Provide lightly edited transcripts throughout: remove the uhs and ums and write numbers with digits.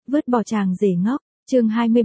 Vứt bỏ chàng rể ngốc, chương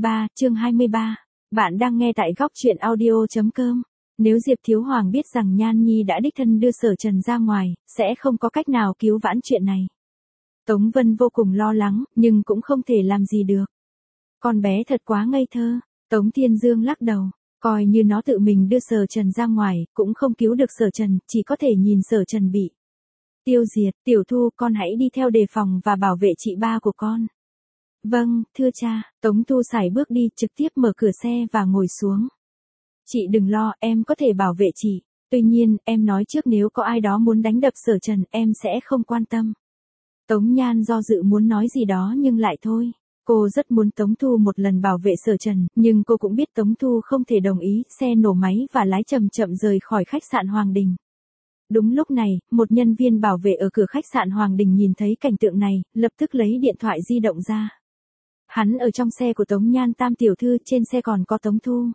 23. Bạn đang nghe tại góc truyện audio.com. Nếu Diệp Thiếu Hoàng biết rằng Nhan Nhi đã đích thân đưa Sở Trần ra ngoài, sẽ không có cách nào cứu vãn chuyện này. Tống Vân vô cùng lo lắng, nhưng cũng không thể làm gì được. Con bé thật quá ngây thơ. Tống Thiên Dương lắc đầu, coi như nó tự mình đưa Sở Trần ra ngoài, cũng không cứu được Sở Trần, chỉ có thể nhìn Sở Trần bị tiêu diệt. Tiểu Thu, con hãy đi theo đề phòng và bảo vệ chị ba của con. Vâng, thưa cha. Tống Thu sải bước đi, trực tiếp mở cửa xe và ngồi xuống. Chị đừng lo, em có thể bảo vệ chị. Tuy nhiên, em nói trước nếu có ai đó muốn đánh đập Sở Trần, em sẽ không quan tâm. Tống Nhan do dự muốn nói gì đó nhưng lại thôi. Cô rất muốn Tống Thu một lần bảo vệ Sở Trần, nhưng cô cũng biết Tống Thu không thể đồng ý. Xe nổ máy và lái chậm chậm rời khỏi khách sạn Hoàng Đình. Đúng lúc này, một nhân viên bảo vệ ở cửa khách sạn Hoàng Đình nhìn thấy cảnh tượng này, lập tức lấy điện thoại di động ra. Hắn ở trong xe của Tống Nhan Tam tiểu thư, trên xe còn có Tống Thu.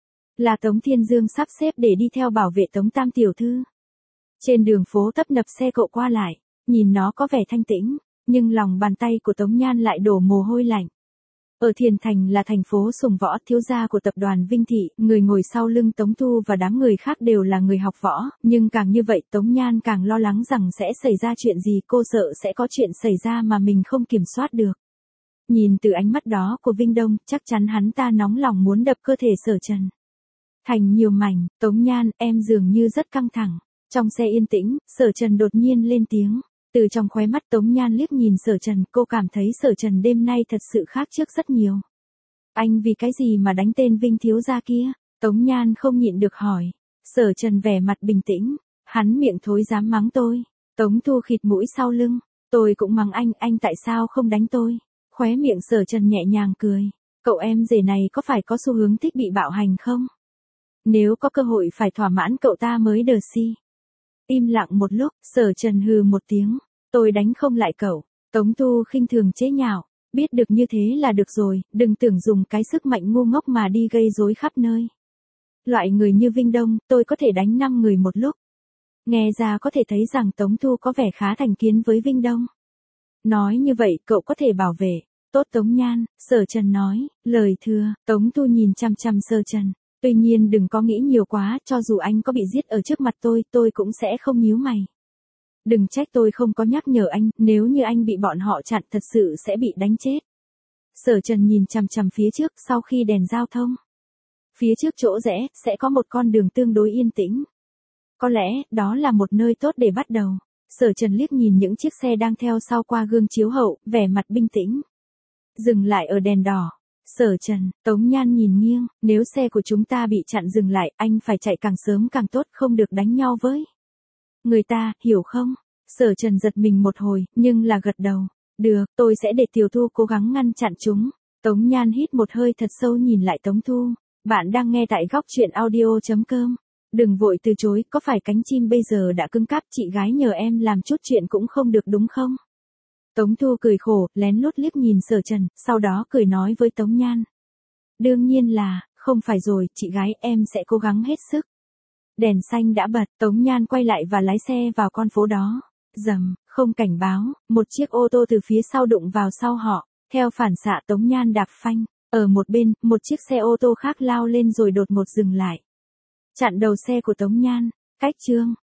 Là Tống Thiên Dương sắp xếp để đi theo bảo vệ Tống Tam tiểu thư. Trên đường phố tấp nập xe cộ qua lại, nhìn nó có vẻ thanh tĩnh, nhưng lòng bàn tay của Tống Nhan lại đổ mồ hôi lạnh. Ở Thiền Thành là thành phố sùng võ, thiếu gia của tập đoàn Vinh Thị, người ngồi sau lưng Tống Thu và đám người khác đều là người học võ, nhưng càng như vậy Tống Nhan càng lo lắng rằng sẽ xảy ra chuyện gì, cô sợ sẽ có chuyện xảy ra mà mình không kiểm soát được. Nhìn từ ánh mắt đó của Vinh Đông, chắc chắn hắn ta nóng lòng muốn đập cơ thể Sở Trần thành nhiều mảnh. Tống Nhan, em dường như rất căng thẳng. Trong xe yên tĩnh, Sở Trần đột nhiên lên tiếng. Từ trong khóe mắt Tống Nhan liếc nhìn Sở Trần, cô cảm thấy Sở Trần đêm nay thật sự khác trước rất nhiều. Anh vì cái gì mà đánh tên Vinh thiếu gia kia? Tống Nhan không nhịn được hỏi. Sở Trần vẻ mặt bình tĩnh. Hắn miệng thối dám mắng tôi. Tống Thu khịt mũi sau lưng. Tôi cũng mắng anh tại sao không đánh tôi? Khóe miệng Sở Trần nhẹ nhàng cười. Cậu em rể này có phải có xu hướng thích bị bạo hành không? Nếu có cơ hội phải thỏa mãn cậu ta mới đờ si. Im lặng một lúc, Sở Trần hừ một tiếng. Tôi đánh không lại cậu. Tống Thu khinh thường chế nhạo. Biết được như thế là được rồi, đừng tưởng dùng cái sức mạnh ngu ngốc mà đi gây rối khắp nơi. Loại người như Vinh Đông, tôi có thể đánh 5 người một lúc. Nghe ra có thể thấy rằng Tống Thu có vẻ khá thành kiến với Vinh Đông. Nói như vậy cậu có thể bảo vệ. Tốt Tống Nhan, Sở Trần nói, lời thưa. Tống Thu nhìn chăm chăm Sở Trần. Tuy nhiên đừng có nghĩ nhiều quá, cho dù anh có bị giết ở trước mặt tôi cũng sẽ không nhíu mày. Đừng trách tôi không có nhắc nhở anh, nếu như anh bị bọn họ chặn thật sự sẽ bị đánh chết. Sở Trần nhìn chằm chằm phía trước, sau khi đèn giao thông. Phía trước chỗ rẽ, sẽ có một con đường tương đối yên tĩnh. Có lẽ, đó là một nơi tốt để bắt đầu. Sở Trần liếc nhìn những chiếc xe đang theo sau qua gương chiếu hậu, vẻ mặt bình tĩnh. Dừng lại ở đèn đỏ. Sở Trần, Tống Nhan nhìn nghiêng, nếu xe của chúng ta bị chặn dừng lại, anh phải chạy càng sớm càng tốt, không được đánh nhau với người ta, hiểu không? Sở Trần giật mình một hồi, nhưng là gật đầu. Được, tôi sẽ để Tiểu Thu cố gắng ngăn chặn chúng. Tống Nhan hít một hơi thật sâu nhìn lại Tống Thu. Bạn đang nghe tại góc truyện audio.com. Đừng vội từ chối, có phải cánh chim bây giờ đã cứng cáp, chị gái nhờ em làm chút chuyện cũng không được đúng không? Tống Thu cười khổ, lén lút liếc nhìn Sở Trần, sau đó cười nói với Tống Nhan. Đương nhiên là, không phải rồi, chị gái em sẽ cố gắng hết sức. Đèn xanh đã bật, Tống Nhan quay lại và lái xe vào con phố đó. Rầm, không cảnh báo, một chiếc ô tô từ phía sau đụng vào sau họ. Theo phản xạ Tống Nhan đạp phanh. Ở một bên, một chiếc xe ô tô khác lao lên rồi đột ngột dừng lại. Chặn đầu xe của Tống Nhan. Cách chương